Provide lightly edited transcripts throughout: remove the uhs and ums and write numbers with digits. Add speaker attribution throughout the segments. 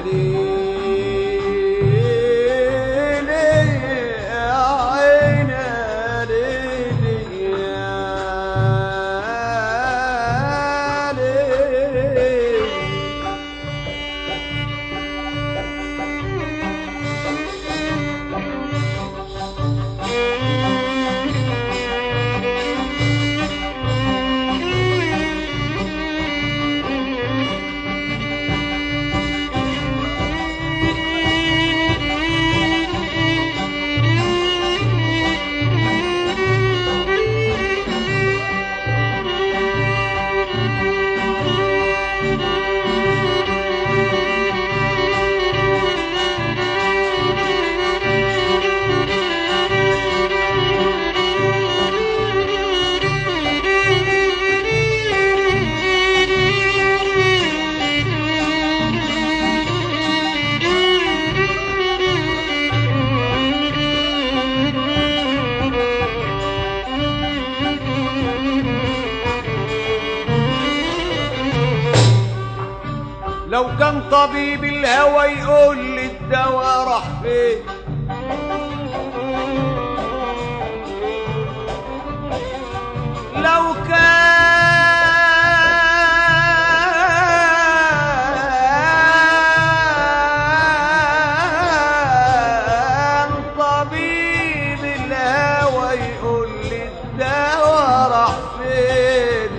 Speaker 1: لو كان طبيب الهوى يقول لي الدواء راح فين، لو كان طبيب الهوى يقول لي الدواء راح فين،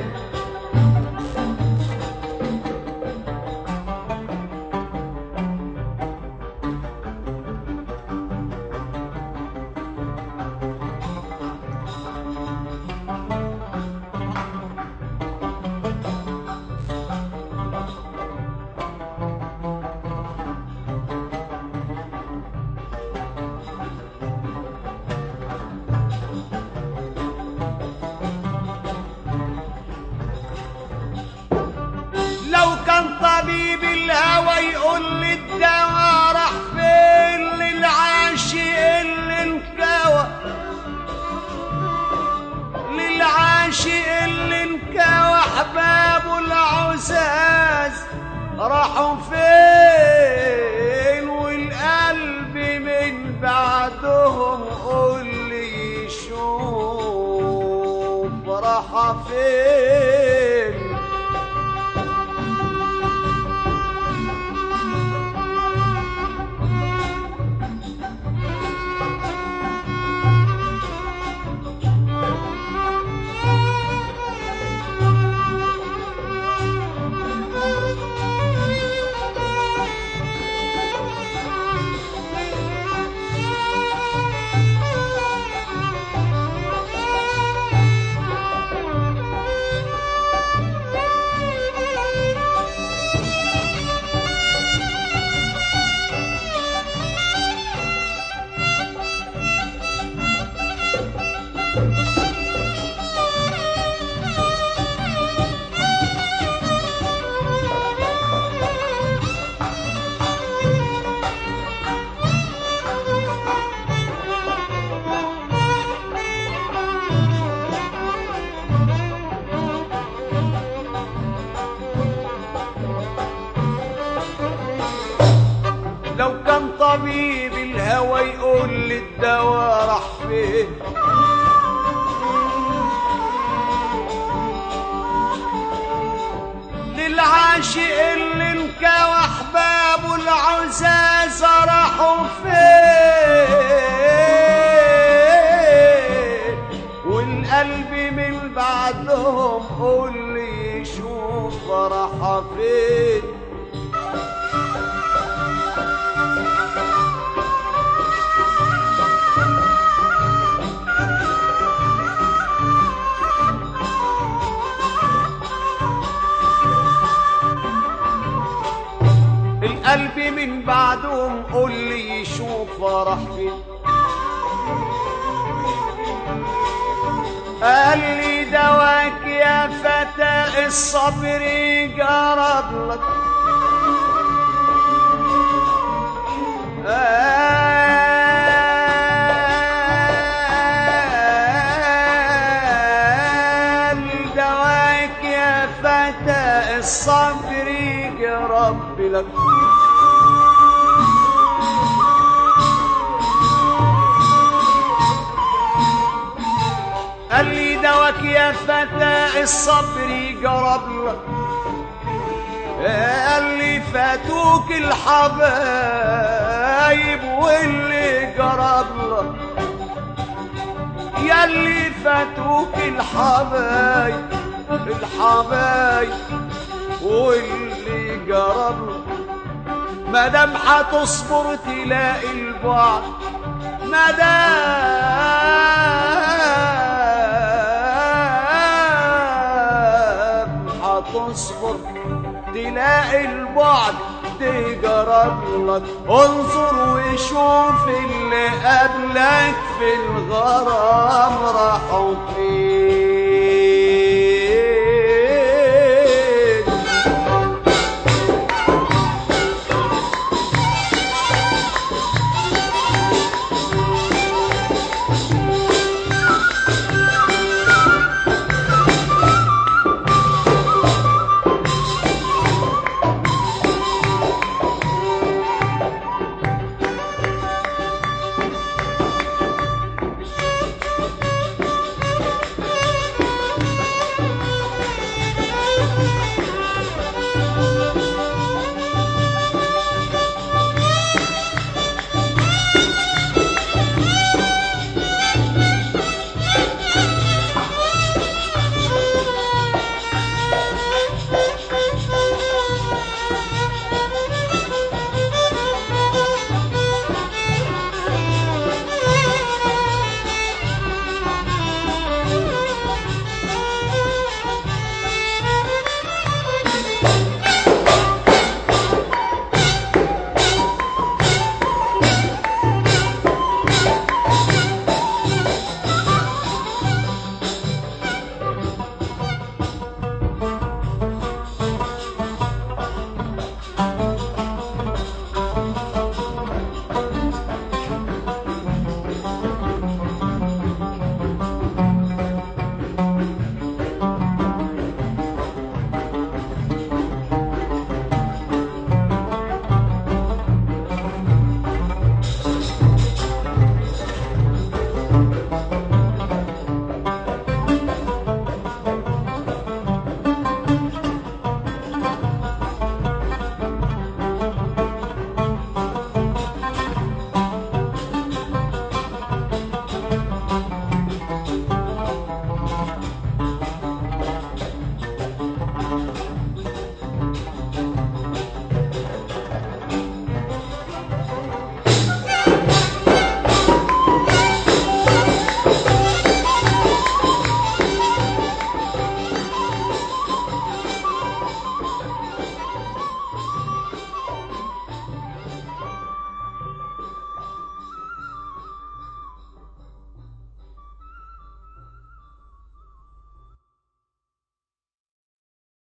Speaker 1: طبيب الهوى يقول لي الدواء راح فين، للعاشق اللي انكوى، للعاشق اللي انكوى احبابه العزاز راحوا فين، والقلب من بعدهم قول لي يشوف راح فين. لو كان طبيب الهوى يقول لي الدواء راح فين، للعاشق اللي انكوى احبابه العزاز راحوا فين، والقلب من بعدهم قول لي يشوف راح فين. القلب من بعدهم قول لي يشوف راح فين، قال لي دواك يا فتى الصبر جرب لك، قال دواك يا فتى الصبر جرب لك، قال لي دواك يا فتى الصبر جرب لك، قال لي فاتوك الحبايب واللي جرب لك، يا اللي فاتوك الحبايب واللي جرب لك، مادام هتصبر تلاقي البعد، مادام هتصبر تلاقي البعد تجرب لك، انظر وشوف اللي قبلك في الغرام راحوا فين.